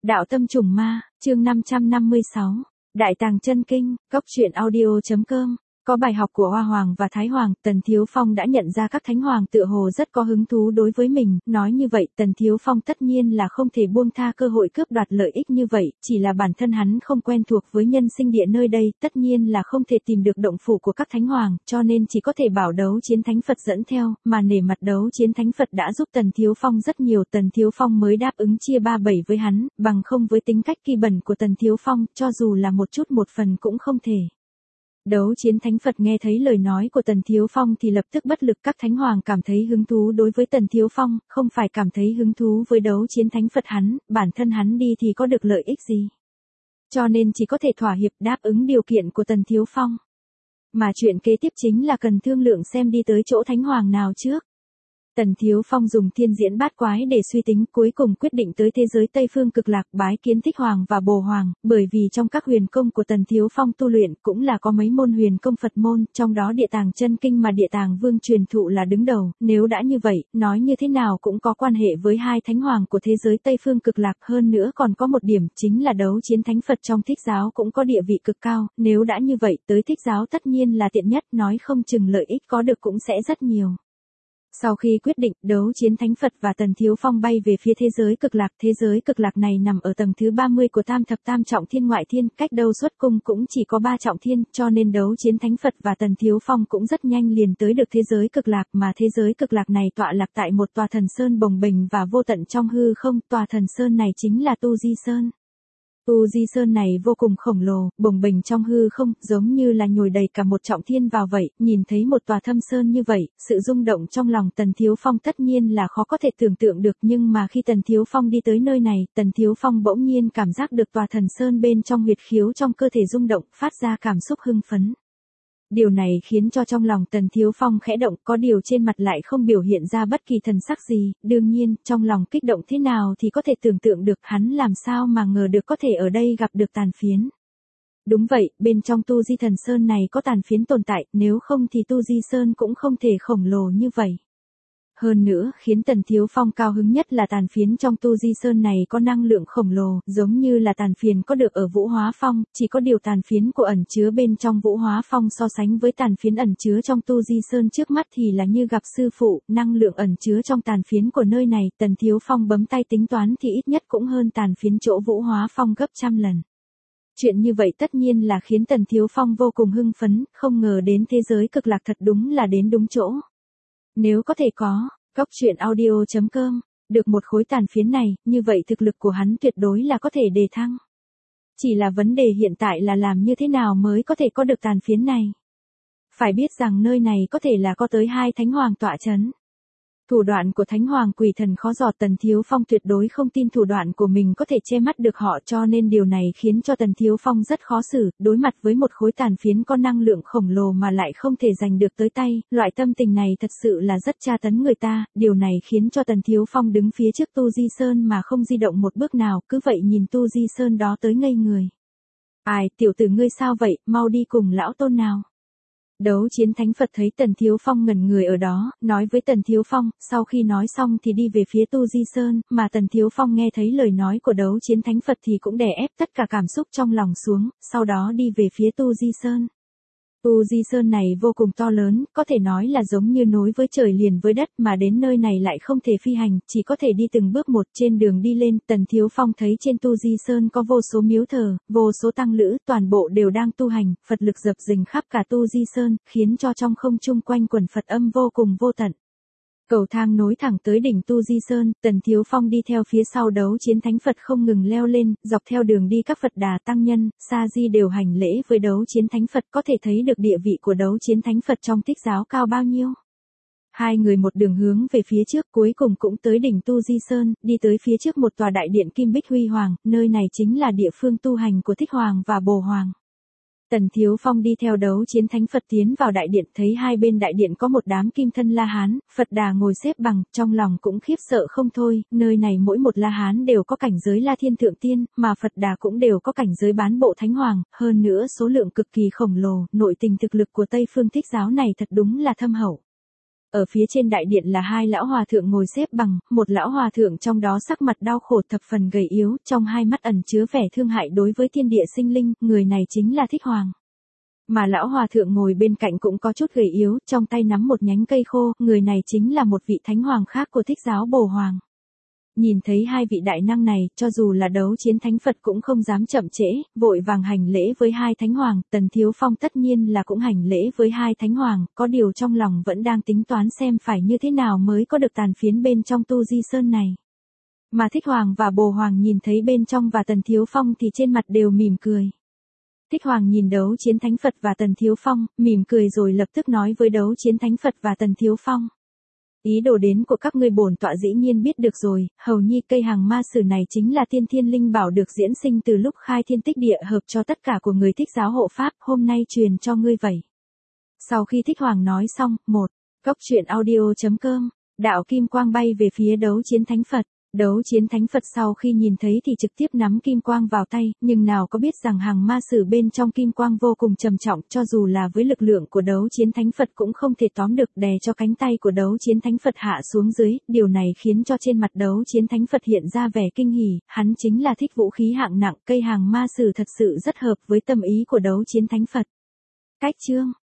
Đạo tâm trùng ma, chương 556. Đại tàng chân kinh, góc truyện audio.com. Có bài học của Hoa Hoàng và Thái Hoàng, Tần Thiếu Phong đã nhận ra các thánh hoàng tựa hồ rất có hứng thú đối với mình, nói như vậy Tần Thiếu Phong tất nhiên là không thể buông tha cơ hội cướp đoạt lợi ích như vậy, chỉ là bản thân hắn không quen thuộc với nhân sinh địa nơi đây, tất nhiên là không thể tìm được động phủ của các thánh hoàng, cho nên chỉ có thể bảo đấu chiến thánh Phật dẫn theo, mà nể mặt đấu chiến thánh Phật đã giúp Tần Thiếu Phong rất nhiều, Tần Thiếu Phong mới đáp ứng chia 3/7 với hắn, bằng không với tính cách kỳ bẩn của Tần Thiếu Phong, cho dù là một chút một phần cũng không thể. Đấu chiến thánh Phật nghe thấy lời nói của Tần Thiếu Phong thì lập tức bất lực, các thánh hoàng cảm thấy hứng thú đối với Tần Thiếu Phong, không phải cảm thấy hứng thú với đấu chiến thánh Phật hắn, bản thân hắn đi thì có được lợi ích gì. Cho nên chỉ có thể thỏa hiệp đáp ứng điều kiện của Tần Thiếu Phong. Mà chuyện kế tiếp chính là cần thương lượng xem đi tới chỗ thánh hoàng nào trước. Tần Thiếu Phong dùng thiên diễn bát quái để suy tính, cuối cùng quyết định tới thế giới Tây Phương Cực Lạc bái kiến Thích Hoàng và Bồ Hoàng, bởi vì trong các huyền công của Tần Thiếu Phong tu luyện cũng là có mấy môn huyền công Phật môn, trong đó Địa Tàng Chân Kinh mà Địa Tàng Vương truyền thụ là đứng đầu, nếu đã như vậy, nói như thế nào cũng có quan hệ với hai thánh hoàng của thế giới Tây Phương Cực Lạc, hơn nữa còn có một điểm, chính là đấu chiến thánh Phật trong Thích giáo cũng có địa vị cực cao, nếu đã như vậy, tới Thích giáo tất nhiên là tiện nhất, nói không chừng lợi ích có được cũng sẽ rất nhiều. Sau khi quyết định, đấu chiến thánh Phật và Tần Thiếu Phong bay về phía thế giới cực lạc này nằm ở tầng thứ 30 của tam thập tam trọng thiên ngoại thiên, cách đâu xuất cung cũng chỉ có 3 trọng thiên, cho nên đấu chiến thánh Phật và Tần Thiếu Phong cũng rất nhanh liền tới được thế giới cực lạc, mà thế giới cực lạc này tọa lạc tại một tòa thần sơn bồng bềnh và vô tận trong hư không, tòa thần sơn này chính là Tu Di Sơn. Tu Di Sơn này vô cùng khổng lồ, bồng bềnh trong hư không, giống như là nhồi đầy cả một trọng thiên vào vậy, nhìn thấy một tòa thâm sơn như vậy, sự rung động trong lòng Tần Thiếu Phong tất nhiên là khó có thể tưởng tượng được, nhưng mà khi Tần Thiếu Phong đi tới nơi này, Tần Thiếu Phong bỗng nhiên cảm giác được tòa thần sơn bên trong huyệt khiếu trong cơ thể rung động, phát ra cảm xúc hưng phấn. Điều này khiến cho trong lòng Tần Thiếu Phong khẽ động, có điều trên mặt lại không biểu hiện ra bất kỳ thần sắc gì, đương nhiên, trong lòng kích động thế nào thì có thể tưởng tượng được, hắn làm sao mà ngờ được có thể ở đây gặp được tàn phiến. Đúng vậy, bên trong Tu Di Thần Sơn này có tàn phiến tồn tại, nếu không thì Tu Di Sơn cũng không thể khổng lồ như vậy. Hơn nữa, khiến Tần Thiếu Phong cao hứng nhất là tàn phiến trong Tu Di Sơn này có năng lượng khổng lồ, giống như là tàn phiến có được ở Vũ Hóa Phong, chỉ có điều tàn phiến của ẩn chứa bên trong Vũ Hóa Phong so sánh với tàn phiến ẩn chứa trong Tu Di Sơn trước mắt thì là như gặp sư phụ, năng lượng ẩn chứa trong tàn phiến của nơi này, Tần Thiếu Phong bấm tay tính toán thì ít nhất cũng hơn tàn phiến chỗ Vũ Hóa Phong gấp trăm lần. Chuyện như vậy tất nhiên là khiến Tần Thiếu Phong vô cùng hưng phấn, không ngờ đến thế giới cực lạc thật đúng là đến đúng chỗ. Nếu có thể có, góc truyện audio.com, được một khối tàn phiến này, như vậy thực lực của hắn tuyệt đối là có thể đề thăng. Chỉ là vấn đề hiện tại là làm như thế nào mới có thể có được tàn phiến này. Phải biết rằng nơi này có thể là có tới 2 thánh hoàng tọa chấn. Thủ đoạn của thánh hoàng quỷ thần khó dò, Tần Thiếu Phong tuyệt đối không tin thủ đoạn của mình có thể che mắt được họ, cho nên điều này khiến cho Tần Thiếu Phong rất khó xử, đối mặt với một khối tàn phiến có năng lượng khổng lồ mà lại không thể giành được tới tay, loại tâm tình này thật sự là rất tra tấn người ta, điều này khiến cho Tần Thiếu Phong đứng phía trước Tu Di Sơn mà không di động một bước nào, cứ vậy nhìn Tu Di Sơn đó tới ngây người. Ai, tiểu tử ngươi sao vậy, mau đi cùng lão tôn nào. Đấu chiến thánh Phật thấy Tần Thiếu Phong ngẩn người ở đó, nói với Tần Thiếu Phong, sau khi nói xong thì đi về phía Tu Di Sơn, mà Tần Thiếu Phong nghe thấy lời nói của đấu chiến thánh Phật thì cũng đè ép tất cả cảm xúc trong lòng xuống, sau đó đi về phía Tu Di Sơn. Tu Di Sơn này vô cùng to lớn, có thể nói là giống như nối với trời liền với đất, mà đến nơi này lại không thể phi hành, chỉ có thể đi từng bước một. Trên đường đi lên, Tần Thiếu Phong thấy trên Tu Di Sơn có vô số miếu thờ, vô số tăng lữ, toàn bộ đều đang tu hành, Phật lực dập dình khắp cả Tu Di Sơn, khiến cho trong không trung quanh quần Phật âm vô cùng vô tận. Cầu thang nối thẳng tới đỉnh Tu Di Sơn, Tần Thiếu Phong đi theo phía sau đấu chiến thánh Phật không ngừng leo lên, dọc theo đường đi các Phật Đà tăng nhân, Sa Di đều hành lễ với đấu chiến thánh Phật, có thể thấy được địa vị của đấu chiến thánh Phật trong Thích giáo cao bao nhiêu. Hai người một đường hướng về phía trước, cuối cùng cũng tới đỉnh Tu Di Sơn, đi tới phía trước một tòa đại điện kim bích huy hoàng, nơi này chính là địa phương tu hành của Thích Hoàng và Bồ Hoàng. Tần Thiếu Phong đi theo đấu chiến thánh Phật tiến vào đại điện, thấy hai bên đại điện có một đám kim thân La Hán, Phật Đà ngồi xếp bằng, trong lòng cũng khiếp sợ không thôi, nơi này mỗi một La Hán đều có cảnh giới La Thiên Thượng Tiên, mà Phật Đà cũng đều có cảnh giới bán bộ Thánh Hoàng, hơn nữa số lượng cực kỳ khổng lồ, nội tình thực lực của Tây Phương Thích giáo này thật đúng là thâm hậu. Ở phía trên đại điện là hai lão hòa thượng ngồi xếp bằng, một lão hòa thượng trong đó sắc mặt đau khổ thập phần gầy yếu, trong hai mắt ẩn chứa vẻ thương hại đối với thiên địa sinh linh, người này chính là Thích Hoàng. Mà lão hòa thượng ngồi bên cạnh cũng có chút gầy yếu, trong tay nắm một nhánh cây khô, người này chính là một vị thánh hoàng khác của Thích giáo Bồ Hoàng. Nhìn thấy hai vị đại năng này, cho dù là đấu chiến thánh Phật cũng không dám chậm trễ, vội vàng hành lễ với hai thánh hoàng, Tần Thiếu Phong tất nhiên là cũng hành lễ với hai thánh hoàng, có điều trong lòng vẫn đang tính toán xem phải như thế nào mới có được tàn phiến bên trong Tu Di Sơn này. Mà Thích Hoàng và Bồ Hoàng nhìn thấy bên trong và Tần Thiếu Phong thì trên mặt đều mỉm cười. Thích Hoàng nhìn đấu chiến thánh Phật và Tần Thiếu Phong, mỉm cười rồi lập tức nói với đấu chiến thánh Phật và Tần Thiếu Phong. Ý đồ đến của các ngươi bổn tọa dĩ nhiên biết được rồi, hầu nhi cây hàng ma sử này chính là tiên thiên linh bảo được diễn sinh từ lúc khai thiên tích địa hợp cho tất cả của người Thích giáo hộ pháp, hôm nay truyền cho ngươi vậy. Sau khi Thích Hoàng nói xong, Cốc truyện audio.com, đạo kim quang bay về phía đấu chiến thánh Phật. Đấu chiến thánh Phật sau khi nhìn thấy thì trực tiếp nắm kim quang vào tay, nhưng nào có biết rằng hàng ma sử bên trong kim quang vô cùng trầm trọng, cho dù là với lực lượng của đấu chiến thánh Phật cũng không thể tóm được, đè cho cánh tay của đấu chiến thánh Phật hạ xuống dưới, điều này khiến cho trên mặt đấu chiến thánh Phật hiện ra vẻ kinh hỉ, hắn chính là thích vũ khí hạng nặng, cây hàng ma sử thật sự rất hợp với tâm ý của đấu chiến thánh Phật. Cách chương